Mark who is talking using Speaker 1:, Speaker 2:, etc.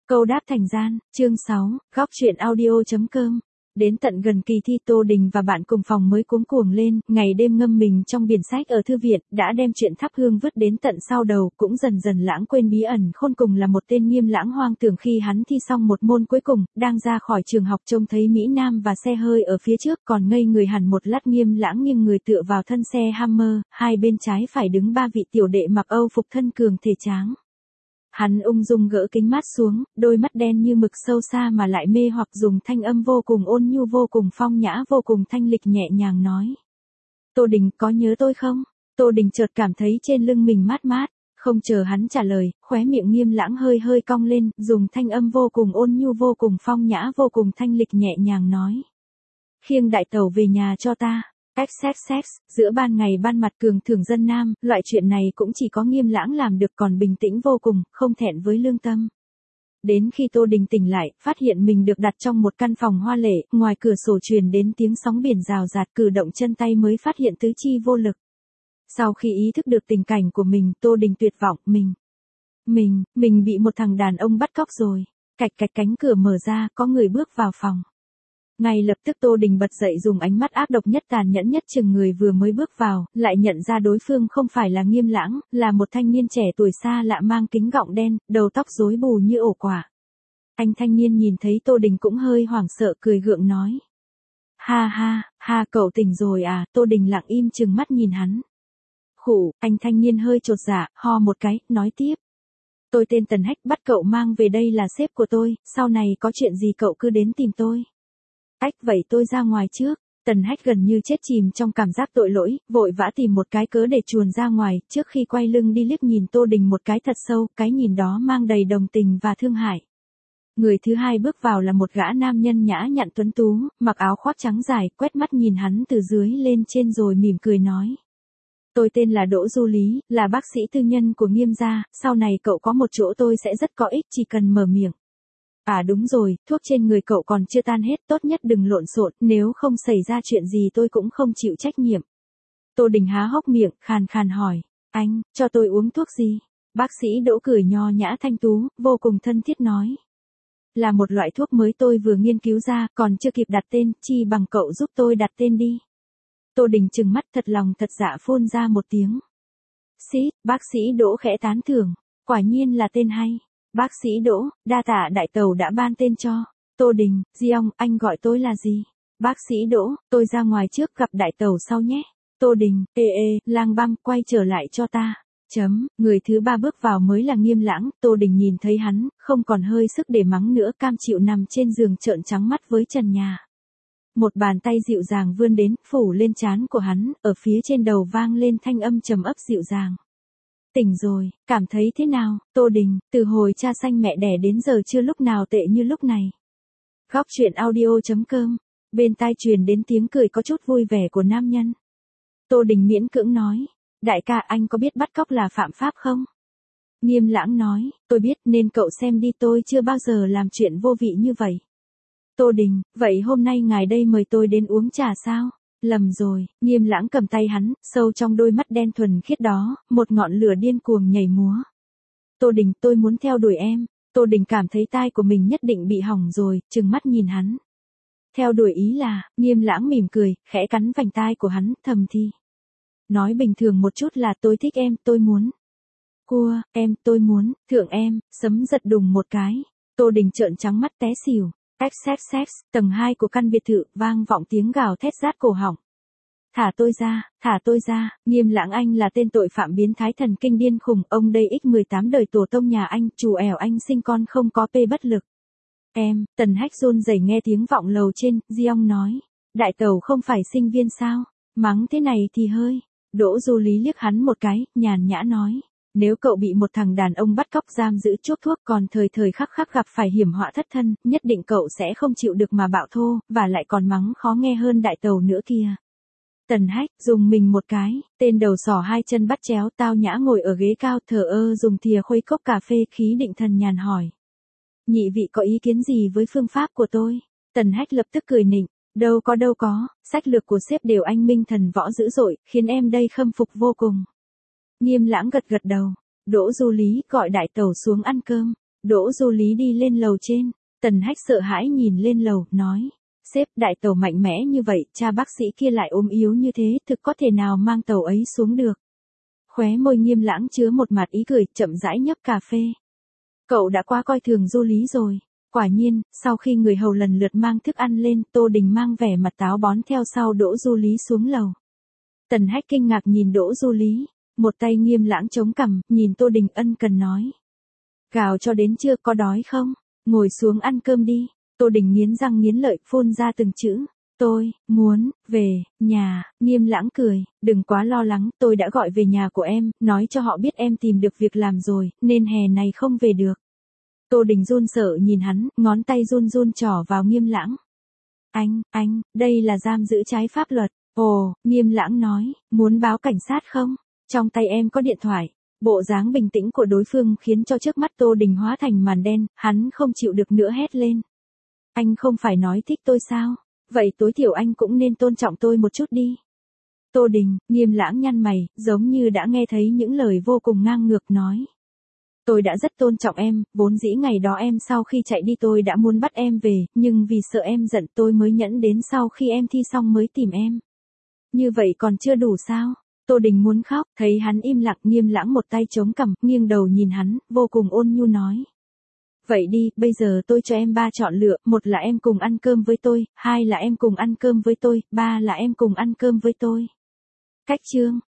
Speaker 1: Câu đáp thành gian, chương 6, góc truyện audio.com. Đến tận gần kỳ thi Tô Đình và bạn cùng phòng mới cuống cuồng lên, ngày đêm ngâm mình trong biển sách ở thư viện, đã đem chuyện thắp hương vứt đến tận sau đầu, cũng dần dần lãng quên bí ẩn khôn cùng là một tên Nghiêm Lãng hoang tưởng khi hắn thi xong một môn cuối cùng, đang ra khỏi trường học trông thấy Mỹ Nam và xe hơi ở phía trước, còn ngây người hẳn một lát. Nghiêm Lãng nghiêng người tựa vào thân xe Hammer, hai bên trái phải đứng ba vị tiểu đệ mặc Âu phục thân cường thể tráng. Hắn ung dung gỡ kính mát xuống, đôi mắt đen như mực sâu xa mà lại mê hoặc, dùng thanh âm vô cùng ôn nhu, vô cùng phong nhã, vô cùng thanh lịch nhẹ nhàng nói. Tô Đình, có nhớ tôi không? Tô Đình chợt cảm thấy trên lưng mình mát mát, không chờ hắn trả lời, khóe miệng Nghiêm Lãng hơi hơi cong lên, dùng thanh âm vô cùng ôn nhu, vô cùng phong nhã, vô cùng thanh lịch nhẹ nhàng nói. Khiêng đại tẩu về nhà cho ta. XXX, giữa ban ngày ban mặt cường thưởng dân nam, loại chuyện này cũng chỉ có Nghiêm Lãng làm được, còn bình tĩnh vô cùng, không thẹn với lương tâm. Đến khi Tô Đình tỉnh lại, phát hiện mình được đặt trong một căn phòng hoa lệ, ngoài cửa sổ truyền đến tiếng sóng biển rào rạt, cử động chân tay mới phát hiện tứ chi vô lực. Sau khi ý thức được tình cảnh của mình, Tô Đình tuyệt vọng, mình bị một thằng đàn ông bắt cóc rồi. Cạch cạch, cánh cửa mở ra, có người bước vào phòng. Ngay lập tức Tô Đình bật dậy, dùng ánh mắt ác độc nhất, tàn nhẫn nhất chừng người vừa mới bước vào, lại nhận ra đối phương không phải là Nghiêm Lãng, là một thanh niên trẻ tuổi xa lạ mang kính gọng đen, đầu tóc rối bù như ổ quả. Anh thanh niên nhìn thấy Tô Đình cũng hơi hoảng sợ, cười gượng nói. Ha, cậu tỉnh rồi à? Tô Đình lặng im chừng mắt nhìn hắn. Khụ, anh thanh niên hơi chột dạ, ho một cái, nói tiếp. Tôi tên Tần Hách, bắt cậu mang về đây là sếp của tôi, sau này có chuyện gì cậu cứ đến tìm tôi. Vậy tôi ra ngoài trước. Tần Hách gần như chết chìm trong cảm giác tội lỗi, vội vã tìm một cái cớ để chuồn ra ngoài, trước khi quay lưng đi liếc nhìn Tô Đình một cái thật sâu, cái nhìn đó mang đầy đồng tình và thương hại. Người thứ hai bước vào là một gã nam nhân nhã nhặn tuấn tú, mặc áo khoác trắng dài, quét mắt nhìn hắn từ dưới lên trên rồi mỉm cười nói. Tôi tên là Đỗ Du Lý, là bác sĩ tư nhân của Nghiêm gia, sau này cậu có một chỗ tôi sẽ rất có ích, chỉ cần mở miệng. À đúng rồi, thuốc trên người cậu còn chưa tan hết, tốt nhất đừng lộn xộn, nếu không xảy ra chuyện gì tôi cũng không chịu trách nhiệm. Tô Đình há hốc miệng, khàn khàn hỏi, anh, cho tôi uống thuốc gì? Bác sĩ Đỗ cười nho nhã thanh tú, vô cùng thân thiết nói. Là một loại thuốc mới tôi vừa nghiên cứu ra, còn chưa kịp đặt tên, chi bằng cậu giúp tôi đặt tên đi. Tô Đình trừng mắt thật lòng thật dạ phun ra một tiếng. Bác sĩ Đỗ khẽ tán thưởng, quả nhiên là tên hay. Bác sĩ Đỗ, đa tạ đại tẩu đã ban tên cho. Tô Đình, Diong, anh gọi tôi là gì? Bác sĩ Đỗ, tôi ra ngoài trước, gặp đại tẩu sau nhé. Tô Đình, lang băm, quay trở lại cho ta. Người thứ ba bước vào mới là Nghiêm Lãng, Tô Đình nhìn thấy hắn, không còn hơi sức để mắng nữa, cam chịu nằm trên giường trợn trắng mắt với trần nhà. Một bàn tay dịu dàng vươn đến, phủ lên trán của hắn, ở phía trên đầu vang lên thanh âm trầm ấp dịu dàng. Tỉnh rồi, cảm thấy thế nào, Tô Đình, từ hồi cha sanh mẹ đẻ đến giờ chưa lúc nào tệ như lúc này. Góc truyện audio.com, bên tai truyền đến tiếng cười có chút vui vẻ của nam nhân. Tô Đình miễn cưỡng nói, đại ca, anh có biết bắt cóc là phạm pháp không? Nghiêm Lãng nói, tôi biết, nên cậu xem đi, tôi chưa bao giờ làm chuyện vô vị như vậy. Tô Đình, vậy hôm nay ngài đây mời tôi đến uống trà sao? Lầm rồi, Nghiêm Lãng cầm tay hắn, sâu trong đôi mắt đen thuần khiết đó, một ngọn lửa điên cuồng nhảy múa. Tô Đình, tôi muốn theo đuổi em. Tô Đình cảm thấy tai của mình nhất định bị hỏng rồi, trừng mắt nhìn hắn. Theo đuổi ý là, Nghiêm Lãng mỉm cười, khẽ cắn vành tai của hắn, thầm thì. Nói bình thường một chút là tôi thích em, tôi muốn. Cua, em, tôi muốn, thượng em, sấm giật đùng một cái. Tô Đình trợn trắng mắt té xỉu. XXX, tầng 2 của căn biệt thự, vang vọng tiếng gào thét rát cổ họng. Thả tôi ra, Nghiêm Lãng anh là tên tội phạm biến thái thần kinh điên khùng, ông đây X18 đời tổ tông nhà anh, chủ ẻo anh sinh con không có pê bất lực. Em, Tần Hách run rẩy nghe tiếng vọng lầu trên, Diong nói, đại tẩu không phải sinh viên sao, mắng thế này thì hơi. Đỗ Du Lý liếc hắn một cái, nhàn nhã nói. Nếu cậu bị một thằng đàn ông bắt cóc giam giữ chuốc thuốc, còn thời thời khắc khắc gặp phải hiểm họa thất thân, nhất định cậu sẽ không chịu được mà bạo thô, và lại còn mắng khó nghe hơn đại tẩu nữa kia. Tần Hách, dùng mình một cái, tên đầu sỏ hai chân bắt chéo, tao nhã ngồi ở ghế cao, thờ ơ dùng thìa khuấy cốc cà phê, khí định thần nhàn hỏi. Nhị vị có ý kiến gì với phương pháp của tôi? Tần Hách lập tức cười nịnh. Đâu có, sách lược của sếp đều anh minh thần võ dữ dội, khiến em đây khâm phục vô cùng. Nghiêm Lãng gật gật đầu. Đỗ Du Lý, gọi đại tẩu xuống ăn cơm. Đỗ Du Lý đi lên lầu trên. Tần Hách sợ hãi nhìn lên lầu, nói. Sếp, đại tàu mạnh mẽ như vậy, cha bác sĩ kia lại ốm yếu như thế, thực có thể nào mang tàu ấy xuống được. Khóe môi Nghiêm Lãng chứa một mặt ý cười, chậm rãi nhấp cà phê. Cậu đã quá coi thường Du Lý rồi. Quả nhiên, sau khi người hầu lần lượt mang thức ăn lên, Tô Đình mang vẻ mặt táo bón theo sau Đỗ Du Lý xuống lầu. Tần Hách kinh ngạc nhìn Đỗ Du Lý, một tay Nghiêm Lãng chống cằm, nhìn Tô Đình ân cần nói. Gào cho đến trưa, có đói không? Ngồi xuống ăn cơm đi. Tô Đình nghiến răng nghiến lợi, phun ra từng chữ. Tôi, muốn, về, nhà. Nghiêm Lãng cười, đừng quá lo lắng, tôi đã gọi về nhà của em, nói cho họ biết em tìm được việc làm rồi, nên hè này không về được. Tô Đình run sợ nhìn hắn, ngón tay run run trỏ vào Nghiêm Lãng. Anh, đây là giam giữ trái pháp luật. Ồ, Nghiêm Lãng nói, muốn báo cảnh sát không? Trong tay em có điện thoại. Bộ dáng bình tĩnh của đối phương khiến cho trước mắt Tô Đình hóa thành màn đen, hắn không chịu được nữa hét lên. Anh không phải nói thích tôi sao? Vậy tối thiểu anh cũng nên tôn trọng tôi một chút đi. Tô Đình, Nghiêm Lãng nhăn mày, giống như đã nghe thấy những lời vô cùng ngang ngược nói. Tôi đã rất tôn trọng em, vốn dĩ ngày đó em sau khi chạy đi tôi đã muốn bắt em về, nhưng vì sợ em giận tôi mới nhẫn đến sau khi em thi xong mới tìm em. Như vậy còn chưa đủ sao? Tô Đình muốn khóc, thấy hắn im lặng. Nghiêm Lãng một tay chống cằm, nghiêng đầu nhìn hắn, vô cùng ôn nhu nói. Vậy đi, bây giờ tôi cho em 3 chọn lựa, 1 là em cùng ăn cơm với tôi, 2 là em cùng ăn cơm với tôi, 3 là em cùng ăn cơm với tôi. Cách chương.